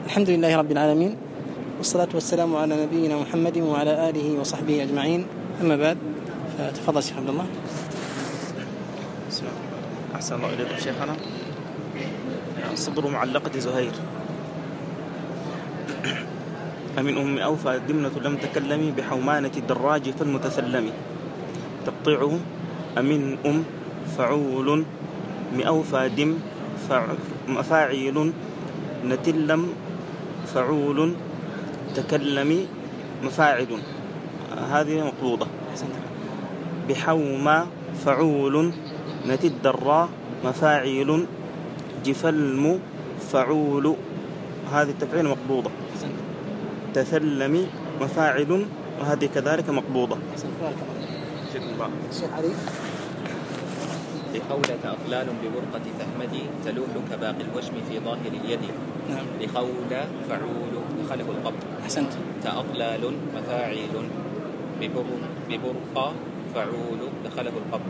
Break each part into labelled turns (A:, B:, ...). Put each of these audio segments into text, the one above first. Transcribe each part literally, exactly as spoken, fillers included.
A: الحمد لله رب العالمين، والصلاة والسلام على نبينا محمد وعلى آله وصحبه أجمعين، أما بعد، فتفضل شيخ عبد الله.
B: أحسن الله إليكم شيخنا. صدر معلقة زهير. أمن أم أوفى دمنة لم تكلمي بحومانة الدراج فالمتسلم تقطيعه أمن أم فعول مأوفى دم مفاعيل نتلم فعول تكلمي مفاعل، هذه مقبوضة. بحوما فعول نتدرى مفاعيل جفلم فعول، هذه التفعيل مقبوضة. تثلمي مفاعل، وهذه كذلك مقبوضة.
C: لخولة أطلال ببرقة فهمدي تلوح كباقي الوشم في ظاهر اليد. نعم. لخولة فعول دخله القبر. أحسنت. تأطلال مفاعل ببر ببرقة فعول دخله القبر.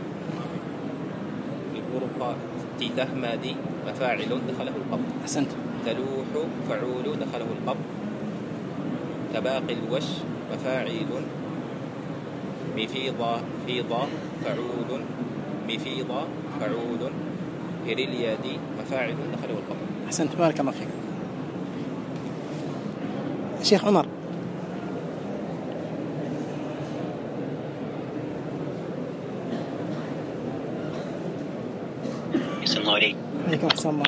C: ببرقة تهمدي مفاعل دخله القبر. أحسنت. تلوح فعول دخله القبر. كباقي الوش مفاعل بفيضة فيضة فعول بفيضة فعول هريليادي مفاعل دخله القبر.
A: أحسنت، بارك الله فيك. شيخ عمر.
D: السلام عليكم.
A: عليكم السلام.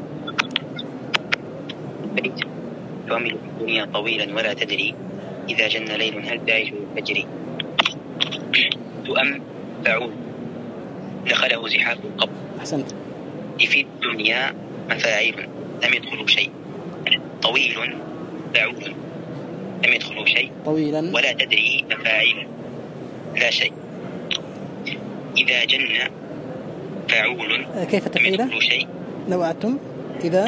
D: بيت تعمل الدنيا طويلا ولا تدري إذا جن ليل هل تعيش الفجر. تؤم فعول دخله زحاف القبر.
A: أحسنت.
D: في الدنيا مفاعيل لم يدخلوا شيء. طويل فعول لم يدخلوا شيء.
A: طويلا
D: ولا تدري مفاعيل لا شيء. إذا جن فعول
A: كيف تفعيله؟
D: لم يدخلوا شيء.
A: لو أعدتم إذا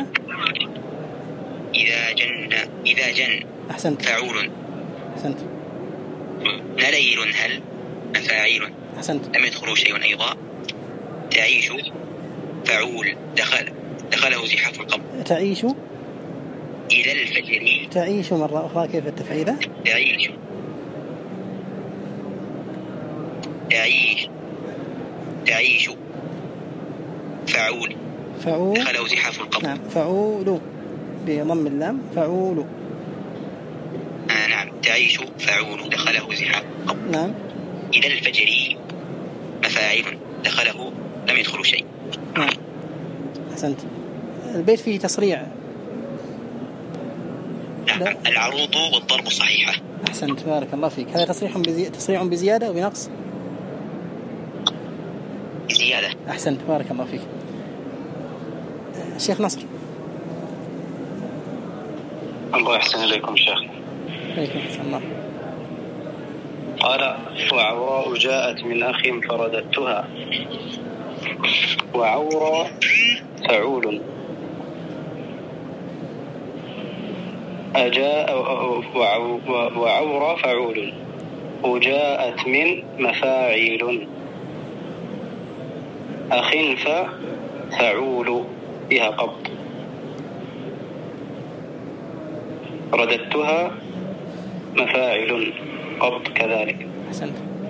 D: إذا جن إذا جن
A: أحسنت.
D: فعول.
A: أحسنت.
D: ليل هل مفاعيل.
A: أحسنت.
D: لم يدخلوا شيء أيضا. تعيش فعول دخل دخله زحاف القبر.
A: تعيش
D: إلى الفجر.
A: تعيش مرة أخرى كيف التفعيلة؟
D: تعيش تعيش تعيش فعول
A: فعول
D: دخله زحاف القبر.
A: نعم. فعول بضم اللام فعول.
D: آه نعم. تعيش فعول دخله زحاف القبر.
A: نعم.
D: إلى الفجر مفاعل دخله لم يدخلوا شيء.
A: نعم. أحسنت. البيت فيه تصريع.
D: نعم. العروض والضرب صحيحة.
A: أحسنت، بارك الله فيك. هذا تصريح بزي... تصريع بزيادة أو بنقص؟
D: زيادة.
A: أحسنت، بارك الله فيك. الشيخ نصر.
E: الله يحسن إليكم شيخ.
A: عليكم السلام.
E: قال: وعوراء جاءت من أخ فرددتها. وعوراء فعول أجاء وعورا فعول وجاءت من مفاعيل أخنف فعول بها قبض. رددتها مفاعل قبض كذلك.
A: أحسنت.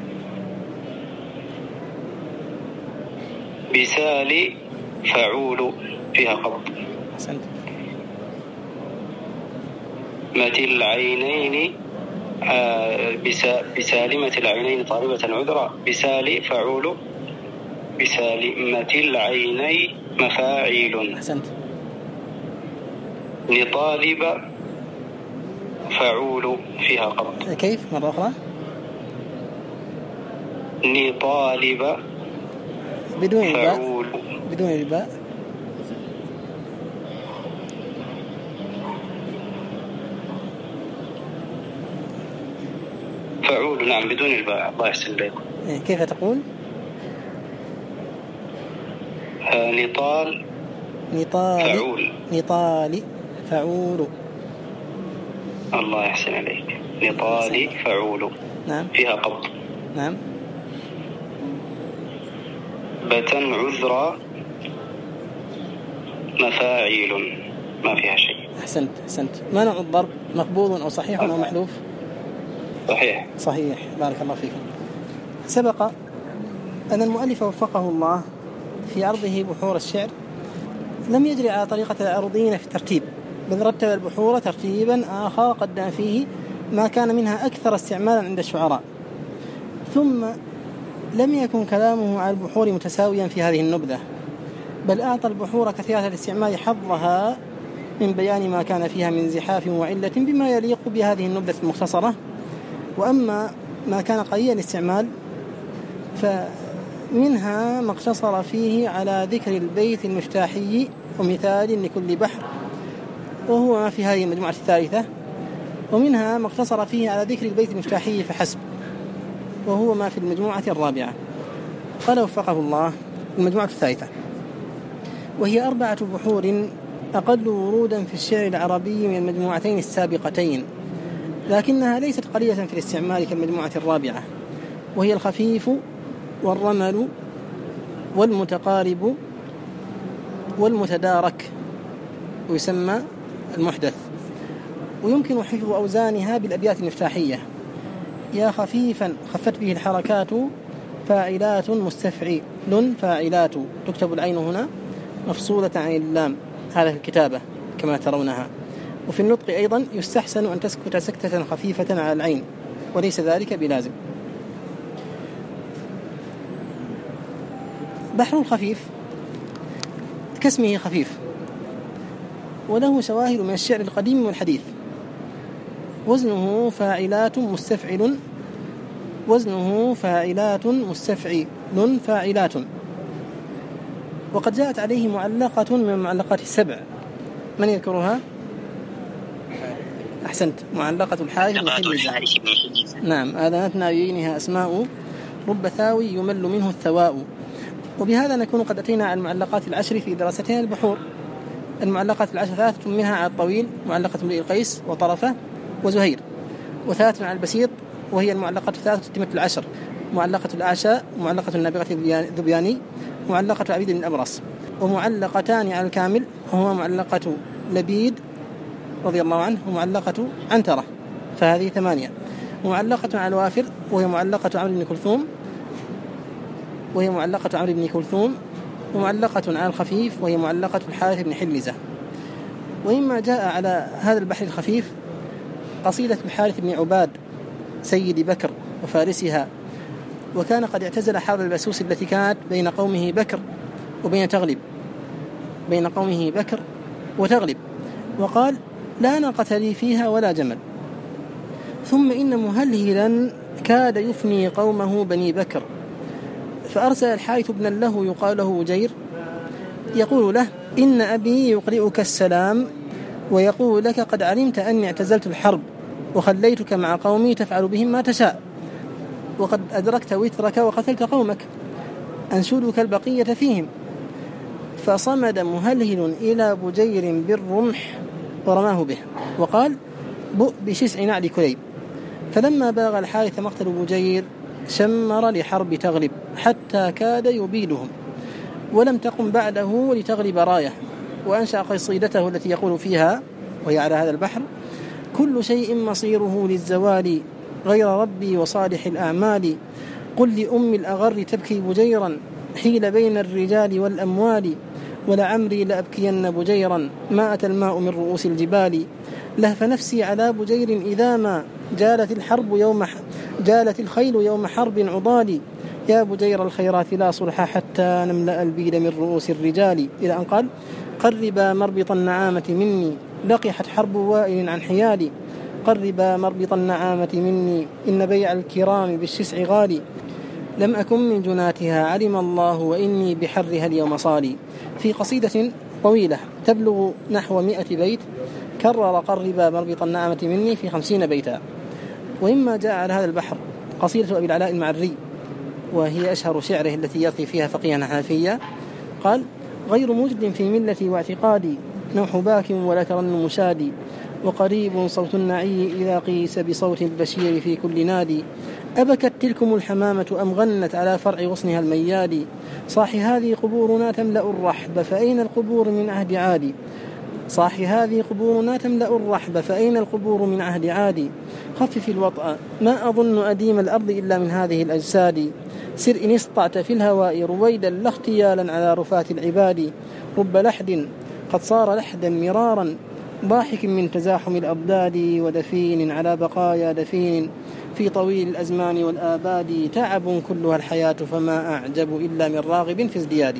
E: بسال فعول فيها قبض.
A: أحسنت.
E: مت العينين آه بسالمة العينين طالبة عذرا. بسال فعول بسالمة العينين مفاعيل.
A: أحسنت.
E: لطالب فعول فيها قبض.
A: كيف مرة أخرى؟
E: لطالب
A: بدون الباء.
E: فعول
A: بدون الباء.
E: فعول نعم بدون الباء. الله يحسن إليكم.
A: كيف تقول؟
E: آه نطال
A: نطال
E: فعول.
A: نطال فعول.
E: الله يحسن عليك. نطال فعول.
A: نعم.
E: فيها قبض.
A: نعم.
E: بتن عذرا مفاعيل ما فيها شيء.
A: أحسنت أحسنت. ما نوع الضرب؟ مقبوض أو صحيح أو محذوف؟
E: صحيح
A: صحيح، بارك الله فيكم. سبق أن المؤلف وفقه الله في عرضه بحور الشعر لم يجري على طريقة العرضين في الترتيب، بل رتب البحور ترتيبا آخر قدم فيه ما كان منها أكثر استعمالا عند الشعراء، ثم لم يكن كلامه على البحور متساويا في هذه النبذة، بل أعطى البحور كثيرة الاستعمال حظها من بيان ما كان فيها من زحاف وعلة بما يليق بهذه النبذة المختصرة. وأما ما كان قليل الاستعمال فمنها ما اقتصر فيه على ذكر البيت المفتاحي ومثال لكل بحر، وهو ما في هذه المجموعة الثالثة، ومنها ما اقتصر فيه على ذكر البيت المفتاحي فحسب، وهو ما في المجموعة الرابعة. قال وفقه الله المجموعة الثالثة، وهي أربعة بحور أقل ورودا في الشعر العربي من المجموعتين السابقتين، لكنها ليست قليلة في الاستعمال كالمجموعة الرابعة، وهي الخفيف والرمل والمتقارب والمتدارك، ويسمى المحدث. ويمكن حفظ أوزانها بالأبيات المفتاحية: يا خفيفا خفت به الحركات فاعلات مستفعل فاعلات، تكتب العين هنا مفصولة عن اللام، هذا في الكتابة كما ترونها. وفي النطق أيضا يستحسن أن تسكت سكتة خفيفة على العين، وليس ذلك بلازم. بحر الخفيف كاسمه خفيف، وله شواهد من الشعر القديم والحديث. وزنه فاعلات مستفعل وزنه فاعلات مستفعل فاعلات، وقد جاءت عليه معلقة من معلقات السبع. من يذكرها؟ أحسنت، معلقة الحارث بن حليزة. نعم، آذانتنا عيينها أسماء، رب ثاوي يمل منه الثواء. وبهذا نكون قد أتينا على المعلقات العشر في دراستنا البحور. المعلقات العشر ثلاثة منها على الطويل، معلقة امرئ القيس وطرفة وزهير، وثلاثة على البسيط وهي المعلقات الثلاثة تتمة العشر: معلقة الأعشى، ومعلقة النابغة الذبياني، ومعلقة عبيد بن الأبرص. ومعلقتان على الكامل وهما معلقة لبيد رضي الله عنه ومعلقة عنترة، فهذه ثمانية. ومعلقة على الوافر وهي معلقة عمرو بن كلثوم وهي معلقة عمرو بن كلثوم ومعلقة على الخفيف وهي معلقة الحارث بن حليزة. وإما جاء على هذا البحر الخفيف قصيدة الحارث بن عباد سيد بكر وفارسها، وكان قد اعتزل حرب البسوس التي كانت بين قومه بكر وبين تغلب بين قومه بكر وتغلب، وقال: لا ناقة لي فيها ولا جمل. ثم إن مهلهلا كاد يفني قومه بني بكر، فأرسل الحارث ابنا له يقال له جير يقول له: إن أبي يقرئك السلام ويقول لك: قد علمت أني اعتزلت الحرب وخليتك مع قومي تفعل بهم ما تشاء، وقد أدركت وترك وقتلت قومك، أنشدك البقية فيهم. فصمد مهلهل إلى بجير بالرمح ورماه به، وقال: بؤ بشسع نعل كليب. فلما بلغ الحارث مقتل بجير شمر لحرب تغلب حتى كاد يبيدهم، ولم تقم بعده لتغلب رايه، وأنشأ قصيدته التي يقول فيها وهي على هذا البحر: كل شيء مصيره للزوال غير ربي وصالح الأعمال، قل لأم الأغر تبكي بجيرا حيل بين الرجال والأموال، ولعمري لأبكين بجيرا ما أتى الماء من رؤوس الجبال، لهف نفسي على بجير إذا ما جالت الحرب يوم جالت الخيل يوم حرب عضال، يا بجير الخيرات لا صلح حتى نملأ البيد من رؤوس الرجال، إلى أن قال: قربا مربط النعامة مني لقحت حرب وائل عن حيالي، قربا مربط النعامة مني إن بيع الكرام بالشسع غالي، لم أكن من جناتها علم الله وإني بحرها اليوم صالي. في قصيدة طويلة تبلغ نحو مئة بيت كرر قربا مربط النعامة مني في خمسين بيتا. وإما جاء على هذا البحر قصيدة أبي العلاء المعري، وهي أشهر شعره التي يرثي فيها فقيها حنفيا، قال: غير مجد في ملتي واعتقادي نوح باك ولا ترن مشادي، وقريب صوت النعي إذا قيس بصوت البشير في كل نادي، أبكت تلكم الحمامة أم غنت على فرع غصنها المياد، صاح هذه قبورنا تملأ الرحب فأين القبور من عهد عادي، صاحي هذه قبورنا تملأ الرحب فأين القبور من عهد عادي خفف الوطأ ما أظن أديم الأرض إلا من هذه الأجساد سر إن استطعت في الهواء رويدا لا اختيالا على رفات العباد رب لحد قد صار لحدا مرارا ضاحك من تزاحم الأضداد ودفين على بقايا دفين في طويل الأزمان والآباد تعب كلها الحياة فما أعجب إلا من راغب في ازدياد.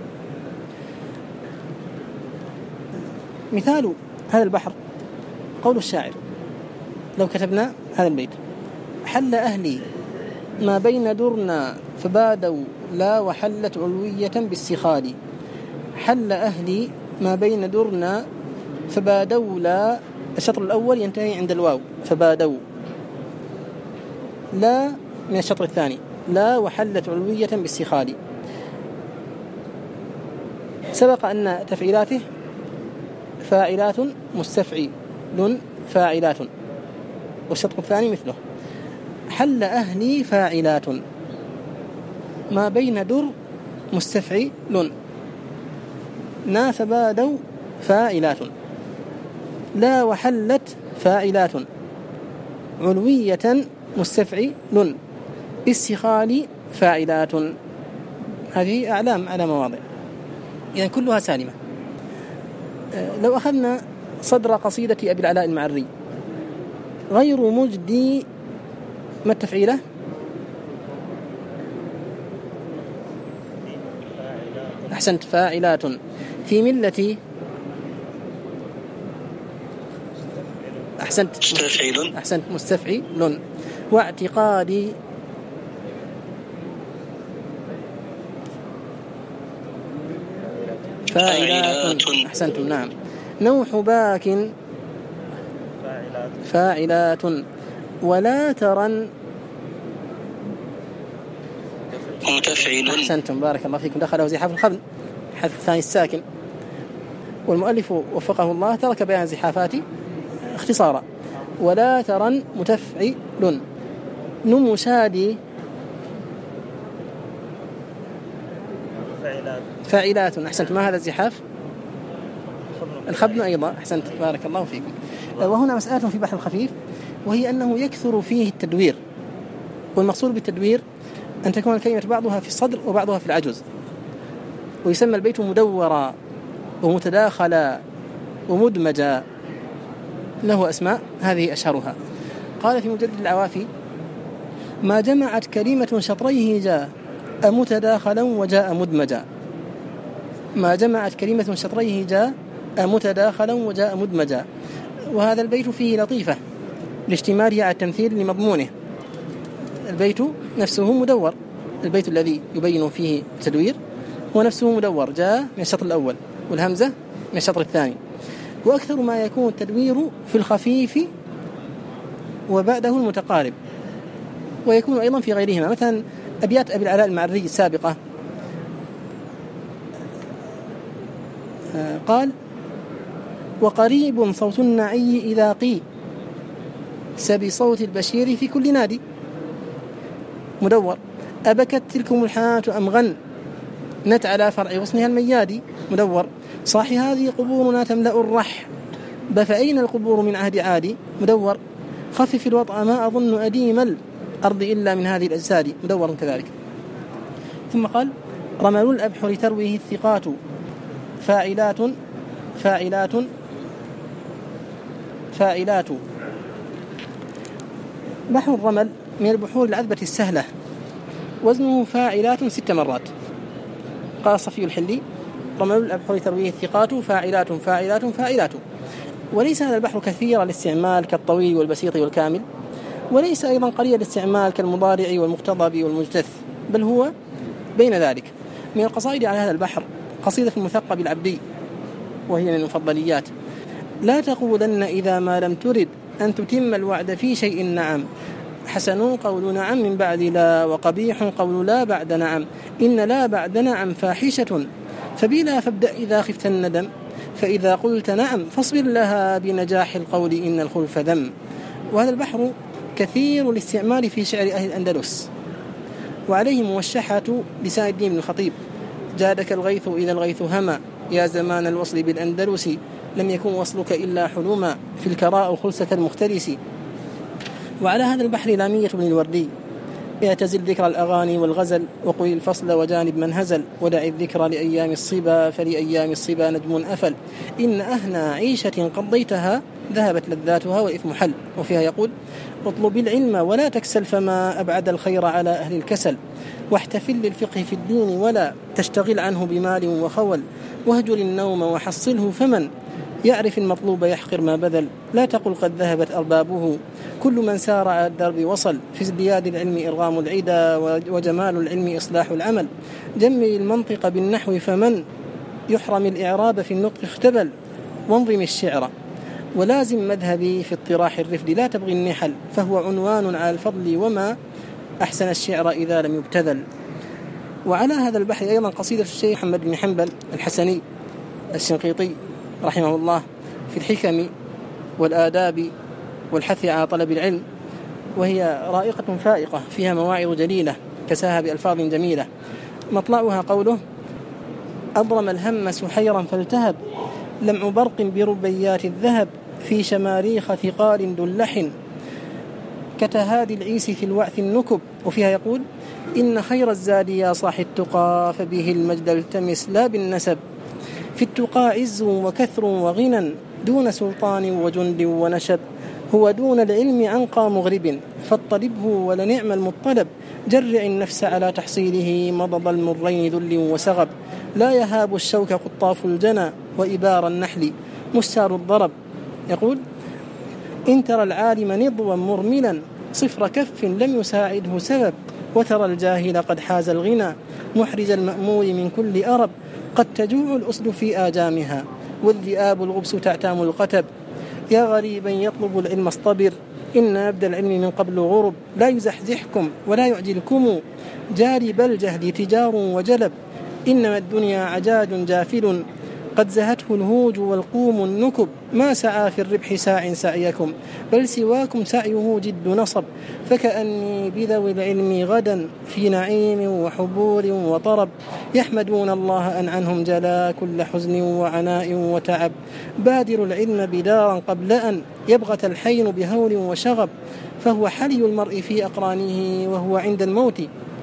A: مثال هذا البحر قول الشاعر لو كتبنا هذا البيت حل أهلي ما بين درنا فبادوا لا وحلت علوية بالسخال حل أهلي ما بين درنا فبادوا لا الشطر الأول ينتهي عند الواو فبادوا لا من الشطر الثاني لا وحلت علوية بالسخال سبق أن تفعيلاته فاعلات مستفعل فاعلات والشطر الثاني مثله حل أهلي فاعلات ما بين در مستفعل نا فبادوا فاعلات لا وحلت فاعلات علوية مستفعل بالسخال فاعلات هذه أعلام على مواضع يعني كلها سالمة. لو أخذنا صدر قصيدة أبي العلاء المعري غير مجدي ما التفعيلة أحسنت فاعلات في ملتي أحسنت
D: مستفعل
A: أحسنت مستفعل واعتقادي فاعلات أحسنتم نعم نوح باك فاعلات ولا ترن
D: متفعل
A: أحسنتم بارك الله فيكم دخله زحاف الخبل حذف الثاني الساكن والمؤلف وفقه الله ترك بيان زحافات اختصارا ولا ترن متفعل نمشادي
B: فاعلات
A: فاعلات أحسنت ما هذا الزحاف الخبن أيضا أحسنت بارك الله فيكم. وهنا مسألة في بحر الخفيف وهي أنه يكثر فيه التدوير والمقصود بالتدوير أن تكون الكلمة بعضها في الصدر وبعضها في العجز ويسمى البيت مدورا ومتداخلا ومدمجا له أسماء هذه أشهرها. قال في مجدد العوافي ما جمعت كلمة شطريه جاء أمتداخلا وجاء مدمجا ما جمعت كلمة شطريه جاء متداخلا وجاء مدمجا. وهذا البيت فيه لطيفة لاشتماله على التمثيل لمضمونه. البيت نفسه مدور البيت الذي يبين فيه التدوير هو نفسه مدور جاء من الشطر الأول والهمزة من الشطر الثاني. وأكثر ما يكون التدوير في الخفيف وبعده المتقارب ويكون أيضا في غيرهما مثلا أبيات أبي العلاء المعري السابقة قال وقريب صوت النعي إذا قي سبصوت البشير في كل نادي مدور. أبكت تلكم الحياة أم غن نت على فرع غصنها الميادي مدور. صاحي هذه قبورنا تملأ الرح فأين القبور من عهد عادي مدور. خفف الوطأ ما أظن أديم الأرض إلا من هذه الأجساد مدور كذلك. ثم قال رمل الأبحر ترويه الثقات فاعلات فاعلات فاعلات. بحر الرمل من البحور العذبة السهلة وزنه فاعلات ست مرات. قال صفي الحلي رمل الأبحر ترويه الثقات فاعلات فاعلات فاعلات. وليس هذا البحر كثير الاستعمال كالطويل والبسيط والكامل وليس أيضا قليل الاستعمال كالمضارع والمقتضب والمجتث بل هو بين ذلك. من القصائد على هذا البحر قصيدة المثقب العبدي وهي من المفضليات لا تقولن إذا ما لم ترد أن تتم الوعد في شيء نعم حسن قول نعم من بعد لا وقبيح قول لا بعد نعم إن لا بعد نعم فاحشة فبلا فابدأ إذا خفت الندم فإذا قلت نعم فاصبر لها بنجاح القول إن الخلف ذم. وهذا البحر كثير الاستعمال في شعر أهل الأندلس وعليه موشحة لسان الدين بن الخطيب جادك الغيث إذا الغيث هما يا زمان الوصل بالأندلس لم يكن وصلك إلا حلوما في الكراء خلسة المختلس. وعلى هذا البحر لامية بن الوردي: اعتزل ذكر الأغاني والغزل وقل الفصل وجانب من هزل، ودع الذكر لأيام الصبا فلأيام الصبا نجم أفل، إن أهنى عيشة قضيتها ذهبت لذاتها وإثم حل. وفيها يقول: اطلب العلم ولا تكسل فما أبعد الخير على أهل الكسل، واحتفل للفقه في الدين ولا تشتغل عنه بمال وخول، واهجر النوم وحصله فمن يعرف المطلوب يحقر ما بذل، لا تقل قد ذهبت أربابه كل من سار على الدرب وصل، في ازدياد العلم إرغام العدا وجمال العلم إصلاح العمل، جمل المنطق بالنحو فمن يحرم الإعراب في النطق اختبل، وانظم الشعر ولازم مذهبي في اطراح الرفد، لا تبغي النحل فهو عنوان على الفضل، وما أحسن الشعر إذا لم يبتذل. وعلى هذا البحر أيضا قصيدة الشيخ محمد بن حنبل الحسني الشنقيطي رحمه الله في الحكم والآداب والحث على طلب العلم، وهي رائقة فائقة فيها مواعظ جليلة كساها بألفاظ جميلة. مطلعها قوله: أضرم الهم سحيرا فالتهب، لمع برق بربيات الذهب، في شماريخ ثقال دلح، كتهادي العيس في الوعث النكب. وفيها يقول: إن خير الزاد يا صاح التقى، فبه المجد التمس لا بالنسب، في التقى عز وكثر وغنى، دون سلطان وجند ونشب، هو دون العلم أنقى مغرب، فاطلبه ولنعم المطلب، جرع النفس على تحصيله، مضض المرين ذل وسغب، لا يهاب الشوك قطاف الجنى، وإبار النحل مستار الضرب. يقول: إن ترى العالم نضوا مرملا، صفر كف لم يساعده سبب، وترى الجاهل قد حاز الغنى، محرز المأمور من كل أرب، قد تجوع الأسد في آجامها، والذئاب الغبس تعتام القتب، يا غريبا يطلب العلم اصطبر، إن أبدى العلم من قبل غرب، لا يزحزحكم ولا يعجلكم، جارب الجهل تجار وجلب، إنما الدنيا عجاج جافل، قد زهته الهوج والقوم النكب، ما سعى في الربح ساع سعيكم، بل سواكم سعيه جد نصب، فكأني بذوي العلم غدا في نعيم وحبور وطرب، يحمدون الله أن عنهم جلا كل حزن وعناء وتعب، بادر العلم بدارا قبل أن يبغت الحين بهول وشغب، فهو حلي المرء في أقرانه، وهو عند الموت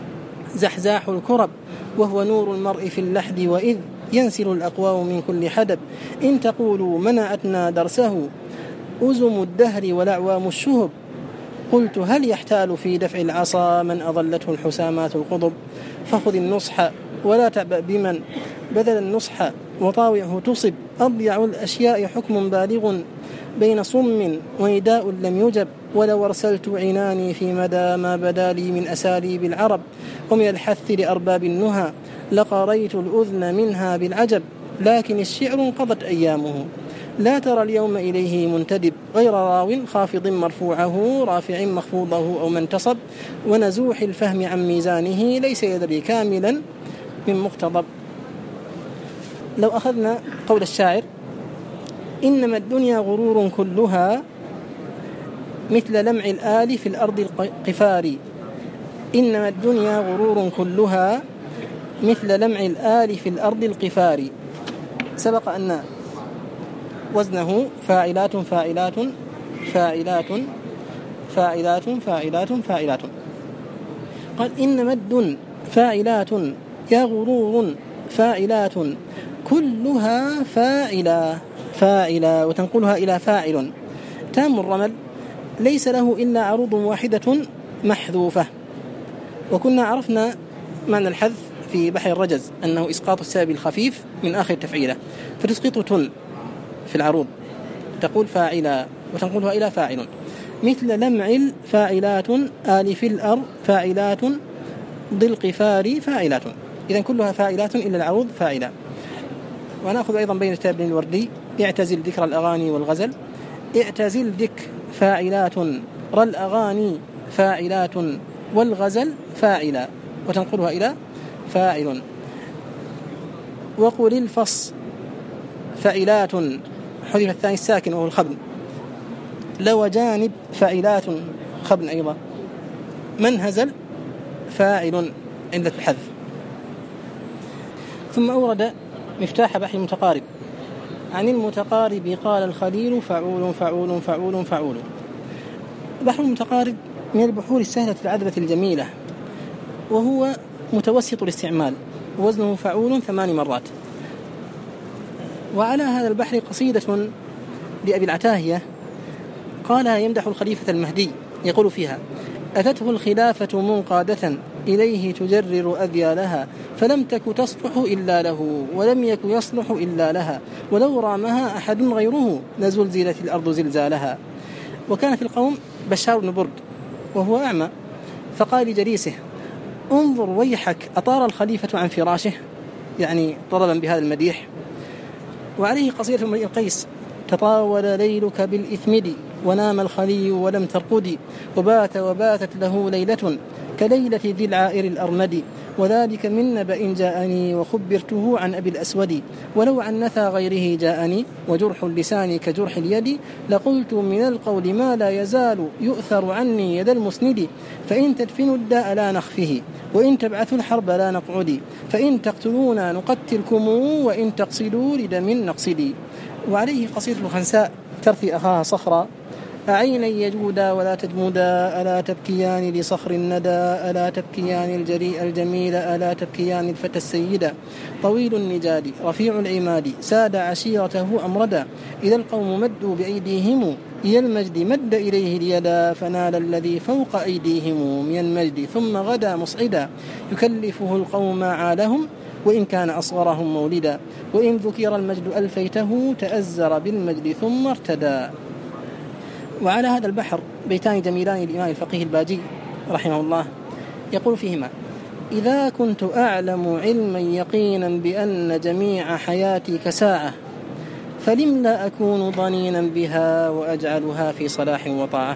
A: زحزاح الكرب، وهو نور المرء في اللحد وإذ ينسل الأقوام من كل حدب، إن تقولوا منعتنا درسه أزم الدهر والأعوام الشهب، قلت هل يحتال في دفع العصا من أضلته الحسامات القضب، فخذ النصح ولا تعبأ بمن بذل النصح وطاوعه تصب، أضيع الأشياء حكم بالغ بين صم ونداء لم يجب، ولو أرسلت عناني في مدى ما بدا لي من أساليب العرب، ومن الحث لأرباب النهى لقريت الأذن منها بالعجب، لكن الشعر انقضت أيامه، لا ترى اليوم إليه منتدب، غير راو خافض مرفوعه رافع مخفوضه أو منتصب، ونزوح الفهم عن ميزانه ليس يدري كاملا من مقتضب. لو أخذنا قول الشاعر: إنما الدنيا غرور كلها مثل لمع الآل في الأرض القفار، إنما الدنيا غرور كلها مثل لمع الآل في الأرض القفار، سبق أن وزنه فاعلات فاعلات فاعلات فاعلات فاعلات فاعلات، قال: إنما الدن فاعلات يا غرور فاعلات كلها فاعلة فاعلة، وتنقلها إلى فاعل تام الرمل، ليس له إلا عروض واحدة محذوفة. وكنا عرفنا معنى الحذف في بحر الرجز أنه إسقاط السبب الخفيف من آخر تفعيلة، فتسقط تن في العروض، تقول فاعلة وتنقلها إلى فاعل، مثل لمع الفاعلات آل في الأرض فاعلات ضي القفار فاعلات، إذن كلها فاعلات إلا العروض فاعلة. ونأخذ أيضا بين كتاب الوردي: اعتزل ذكر الأغاني والغزل، اعتزل ذك فاعلات رى الأغاني فاعلات والغزل فاعلة، وتنقلها إلى فاعل. وقل الفص فاعلات حذف الثاني الساكن وهو الخبن، لو جانب فاعلات خبن أيضا، من هزل فاعل عند الحذف. ثم أورد مفتاح بحر متقارب عن المتقارب قال الخليل فعول فعول فعول فعول. بحر المتقارب من البحور السهلة العذبة الجميلة، وهو متوسط الاستعمال، وزنه فعول ثمان مرات. وعلى هذا البحر قصيدة لأبي العتاهية قالها يمدح الخليفة المهدي، يقول فيها: أتته الخلافة منقادة إليه تجرر أذيالها، فلم تك تصلح إلا له ولم يك يصلح إلا لها، ولو رامها أحد غيره لزلزلت الأرض زلزالها. وكان في القوم بشار بن برد وهو أعمى، فقال لجليسه: انظر ويحك أطار الخليفة عن فراشه، يعني طلبا بهذا المديح. وعليه قصيدة امرئ القيس: تطاول ليلك بالإثمد ونام الخلي ولم ترقدي، وبات وباتت له ليلة كليلة ذي العائر الأرمد، وذلك من نبأ جاءني وخبرته عن أبي الأسود، ولو عن نثى غيره جاءني وجرح اللسان كجرح اليد، لقلت من القول ما لا يزال يؤثر عني يد المسند، فإن تدفنوا الداء لا نخفه وإن تبعثوا الحرب لا نقعد، فإن تقتلونا نقتلكم وإن تقصدوا لدم نقصدي. وعليه قصيدة الخنساء ترثي أخاها صخرا: أعينا يجودا ولا تجمودا، ألا تبكيان لصخر الندى، ألا تبكيان الجريء الجميل، ألا تبكيان الفتى السيدة، طويل النجاد رفيع العماد، ساد عشيرته أمردا، إذا القوم مدوا بأيديهم إلى المجد مد إليه اليدا، فنال الذي فوق أيديهم من المجد ثم غدا مصعدا، يكلفه القوم عالهم وإن كان أصغرهم مولدا، وإن ذكر المجد ألفيته تأزر بالمجد ثم ارتدى. وعلى هذا البحر بيتان جميلان للإمام الفقيه الباجي رحمه الله، يقول فيهما: إذا كنت أعلم علما يقينا بأن جميع حياتي كساعة، فلم لا أكون ضنينا بها وأجعلها في صلاح وطاعة.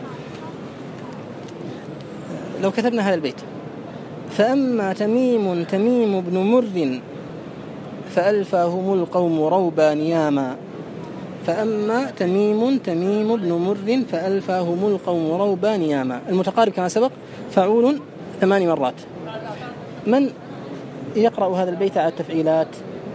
A: لو كتبنا هذا البيت: فأما تميم تميم بن مر فألفاهم القوم روبا نياما، فأما تميم تميم بن مر فألفاهم القوم روبا نياما. المتقارب كما سبق فعول ثمان مرات. من يقرأ هذا البيت على التفعيلات؟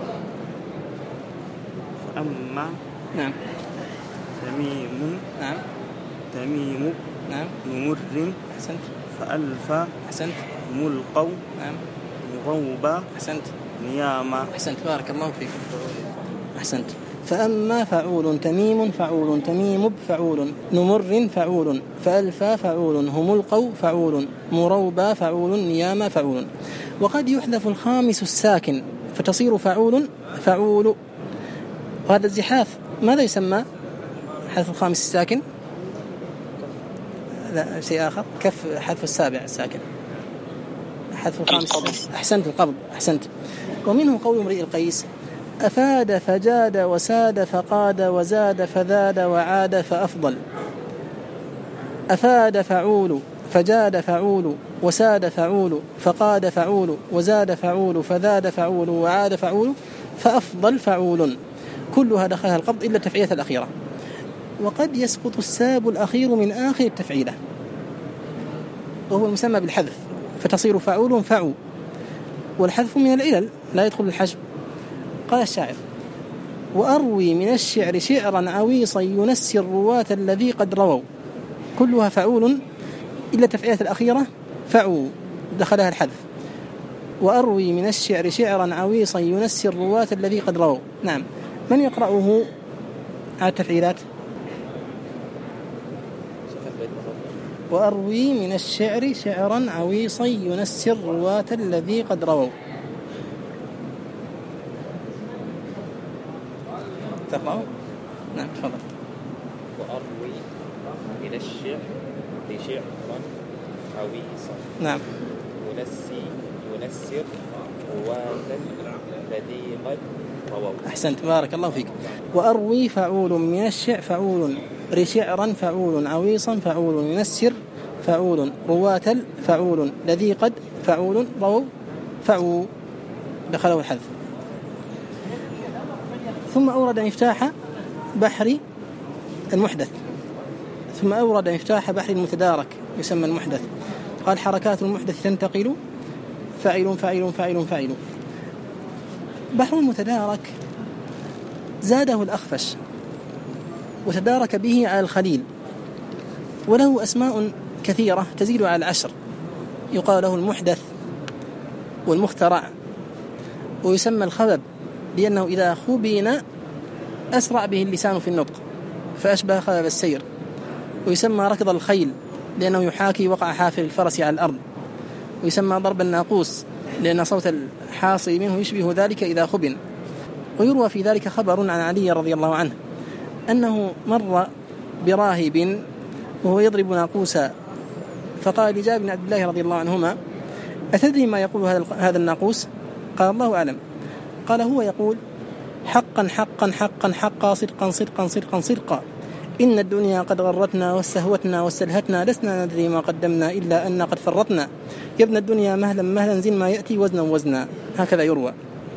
B: فأما
A: نعم
B: تميم
A: نعم
B: تميم
A: نعم
B: بن مر
A: أحسنت
B: فألفا
A: أحسنت
B: ملقوا
A: نعم
B: روبا
A: أحسنت
B: نياما.
A: أحسنت بارك الله فيك. أحسنت. فأما فعول تميم فعول تميم فعول نمر فعول فألفا فعول هم القو فعول مروبا فعول نياما فعول. وقد يحذف الخامس الساكن فتصير فعول فعول. وهذا الزحاف ماذا يسمى؟ حذف الخامس الساكن؟ لا شيء آخر. كف حذف السابع الساكن. حذف الخامس. أحسنت القبض. أحسنت. ومنه قول امرئ القيس: أفاد فجاد وساد فقاد وزاد فذاد وعاد فأفضل. أفاد فعول فجاد فعول وساد فعول فقاد فعول وزاد فعول فذاد فعول وعاد فعول فأفضل فعول. كلها دخلها القبض إلا التفعيلة الأخيرة. وقد يسقط الساب الأخير من آخر التفعيلة وهو المسمى بالحذف فتصير فعول فعو، والحذف من العلل لا يدخل الحجب. قال الشاعر: وأروي من الشعر شعرا عويصا ينسي الرواة الذي قد رووا. كلها فعول إلا التفعيلة الأخيرة فعو دخلها الحذف. وأروي من الشعر شعرا عويصا ينسي الرواة الذي قد رووا. نعم، من يقرأه على التفعيلات؟ وأروي من الشعر شعرا عويصا ينسي الرواة الذي قد رووا. تقرأه؟ نعم تفضل.
C: وأروي من الشعر شعرا عويصا
A: نعم
C: ينسي ينسر رواة الذي قد رووا.
A: أحسنت بارك الله فيك. وأروي فعول من الشعر فعول رشعرا فعول عويصا فعول ينسر فعول رواة فعول الذي قد فعول رووا فعو دخله الحذف. ثم أورد مفتاح بحر المحدث ثم أورد مفتاح بحر المتدارك يسمى المحدث. قال: حركات المحدث تنتقل فاعل فاعل فاعل فاعل. بحر المتدارك زاده الأخفش وتدارك به على الخليل، وله أسماء كثيرة تزيد على العشر، يقال له المحدث والمخترع، ويسمى الخبب لأنه إذا خبين أسرع به اللسان في النطق فأشبه خبب السير، ويسمى ركض الخيل لأنه يحاكي وقع حافر الفرس على الأرض، ويسمى ضرب الناقوس لأن صوت الحاصل منه يشبه ذلك إذا خبن. ويروى في ذلك خبر عن علي رضي الله عنه أنه مر براهب وهو يضرب ناقوسا، فقال لجابر بن عبد الله رضي الله عنهما: أتدري ما يقول هذا الناقوس؟ قال: الله أعلم. قال: هو يقول: حقا حقا حقا حقا صدقا صدقا صدقا صدقا، إن الدنيا قد غرتنا واستهوتنا واستلهتنا، لسنا ندري ما قدمنا إلا أن قد فرطنا، يا ابن الدنيا مهلا مهلا زن ما يأتي وزنا وزنا. هكذا يروى.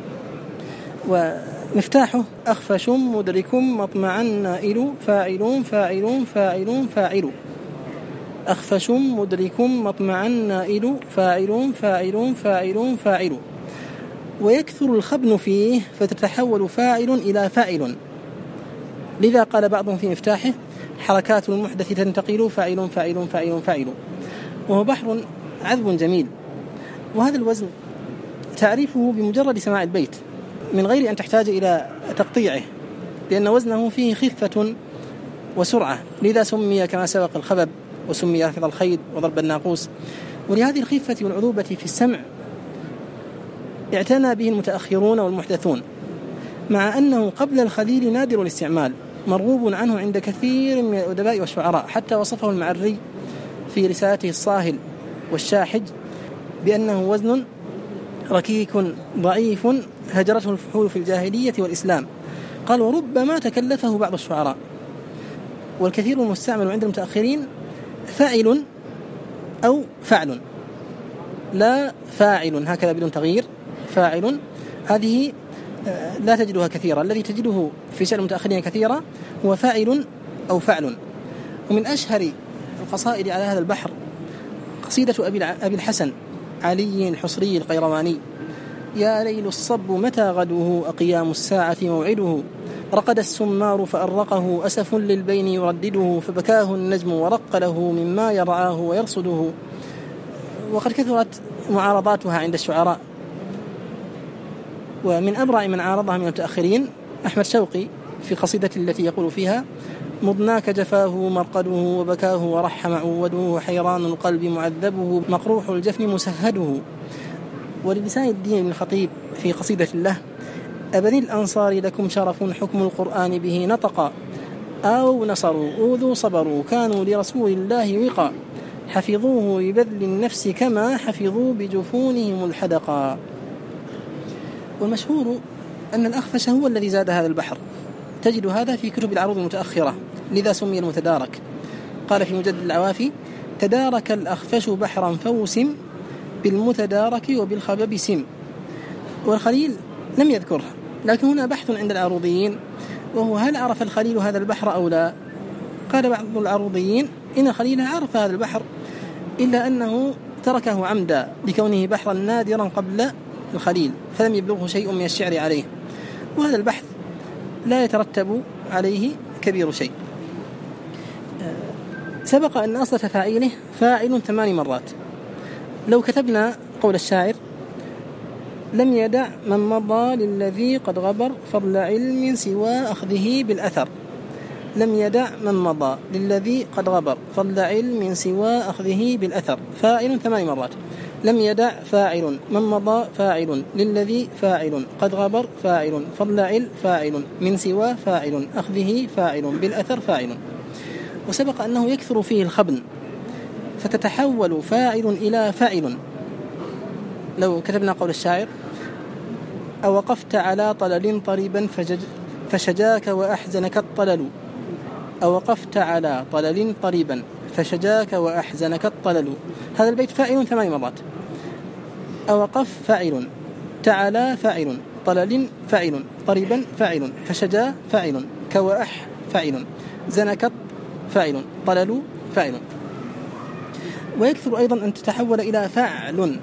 A: ومفتاحه: أخفش مدرك مطمعا نائل، فاعل فاعل فاعل فاعل. أخفش مدرك مطمعا نائل، فاعل فاعل فاعل فاعل. ويكثر الخبن فيه فتتحول فاعل إلى فاعل، لذا قال بعضهم في مفتاحه: حركات المحدث تنتقل، فاعل فاعل فاعل فاعل. وهو بحر عذب جميل. وهذا الوزن تعريفه بمجرد سماع البيت من غير أن تحتاج إلى تقطيعه، لأن وزنه فيه خفة وسرعة، لذا سمي كما سبق الخبب، وسمي ركض الخيل وضرب الناقوس. ولهذه الخفة والعذوبة في السمع اعتنى به المتأخرون والمحدثون، مع أنه قبل الخليل نادر الاستعمال، مرغوب عنه عند كثير من الأدباء والشعراء، حتى وصفه المعري في رسالته الصاهل والشاحج بأنه وزن ركيك ضعيف هجرته الفحول في الجاهلية والإسلام. قال: وربما تكلفه بعض الشعراء. والكثير المستعمل عند المتأخرين فاعل أو فعل، لا فاعل هكذا بدون تغيير، فاعل. هذه لا تجدها كثيرا، الذي تجده في شأن المتأخرين كثيرا هو فاعل أو فعل. ومن أشهر القصائد على هذا البحر قصيدة أبي الحسن علي الحصري القيرواني: يا ليل الصب متى غدوه، أقيام الساعة موعده، رقد السمار فأرقه، أسف للبين يردده، فبكاه النجم ورق له مما يرعاه ويرصده. وقد كثرت معارضاتها عند الشعراء، ومن أبرع من عارضها من المتأخرين أحمد شوقي في قصيدة التي يقول فيها: مضناك جفاه مرقده، وبكاه ورح معوده، حيران القلب معذبه، مقروح الجفن مسهده. وللسان الدين بن الخطيب في قصيدة له: أبني الأنصار لكم شرف، حكم القرآن به نطقا، آووا نصروا أوذوا صبروا، كانوا لرسول الله وقا، حفظوه ببذل النفس كما حفظوا بجفونهم الحدقا. والمشهور أن الأخفش هو الذي زاد هذا البحر، تجد هذا في كتب العروض المتأخرة، لذا سمي المتدارك. قال في مجدد العوافي: تدارك الأخفش بحرا فوسم، بالمتدارك وبالخبب سم. والخليل لم يذكره، لكن هنا بحث عند العروضيين، وهو: هل عرف الخليل هذا البحر أو لا؟ قال بعض العروضيين: إن الخليل عرف هذا البحر، إلا أنه تركه عمدا لكونه بحرا نادرا قبل الخليل، فلم يبلغه شيء من الشعر عليه. وهذا البحث لا يترتب عليه كبير شيء. سبق أن أصل تفاعيله فاعل ثمان مرات. لو كتبنا قول الشاعر: لم يدع من مضى للذي قد غبر، فضل علم سوى أخذه بالأثر. لم يدع من مضى للذي قد غبر، فضل علم سوى أخذه بالأثر. فاعل ثمان مرات. لم يدع فاعل، من مضى فاعل، للذي فاعل، قد غبر فاعل، فضل عل فاعل، من سوى فاعل، أخذه فاعل، بالأثر فاعل. وسبق أنه يكثر فيه الخبن فتتحول فاعل إلى فاعل. لو كتبنا قول الشاعر: أوقفت على طلل طريبا فشجاك وأحزنك الطلل. أوقفت على طلل طريبا فشجاك وأحزنك الطلل. هذا البيت فاعل ثمان مرات. أوقف فاعل، تعالى فاعل، طلل فاعل، طريبا فاعل، فشجا فاعل، كوأح فاعل، زنكت فاعل، طلل فاعل. ويكثر أيضا أن تتحول إلى فاعل.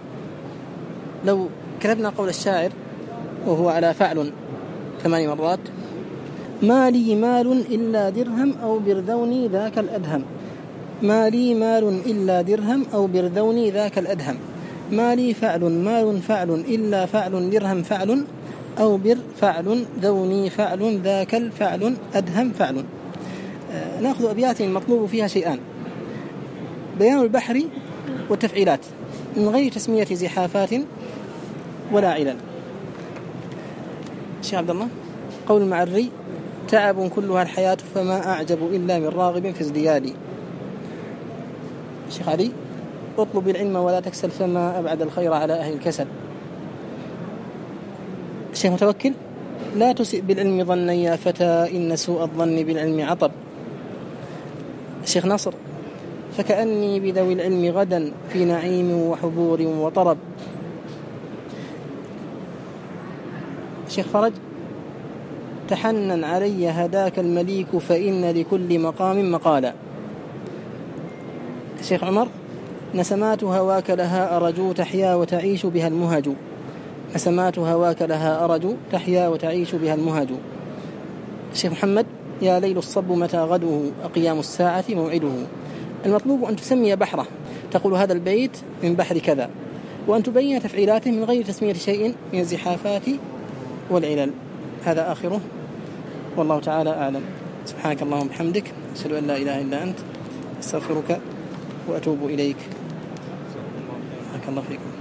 A: لو كتبنا قول الشاعر وهو على فاعل ثمان مرات: ما لي مال إلا درهم أو برذوني ذاك الأدهم. ما لي مال إلا درهم أو برذوني ذاك الأدهم. ما لي فعل مال فعل إلا فعل درهم فعل أو بر فعل ذوني فعل ذاك الفعل أدهم فعل. آه نأخذ أبيات المطلوب فيها شيئان: بيان البحر والتفعيلات من غير تسمية زحافات ولا علل. شيخ عبد الله: قول المعري: تعب كلها الحياة فما أعجب إلا من راغب في ازديادي. شيخ علي: اطلب العلم ولا تكسل فما أبعد الخير على أهل الكسل. الشيخ متوكل: لا تسئ بالعلم ظنا يا فتى إن سوء الظن بالعلم عطب. الشيخ ناصر: فكأني بذوي العلم غدا في نعيم وحبور وطرب. الشيخ فرج: تحنن علي هداك المليك فإن لكل مقام مقالا. الشيخ عمر: نسمات هواك لها أرجو تحيا وتعيش بها المهج. نسمات هواك لها أرجو تحيا وتعيش بها المهج. الشيخ محمد: يا ليل الصب متى غدوه أقيام الساعة موعده. المطلوب أن تسمي بحره، تقول هذا البيت من بحر كذا، وأن تبين تفعيلاته من غير تسمية شيء من الزحافات والعلل. هذا آخره، والله تعالى أعلم. سبحانك اللهم وبحمدك، أشهد أن لا إله إلا أنت، أستغفرك وأتوب إليك. بارك الله فيكم.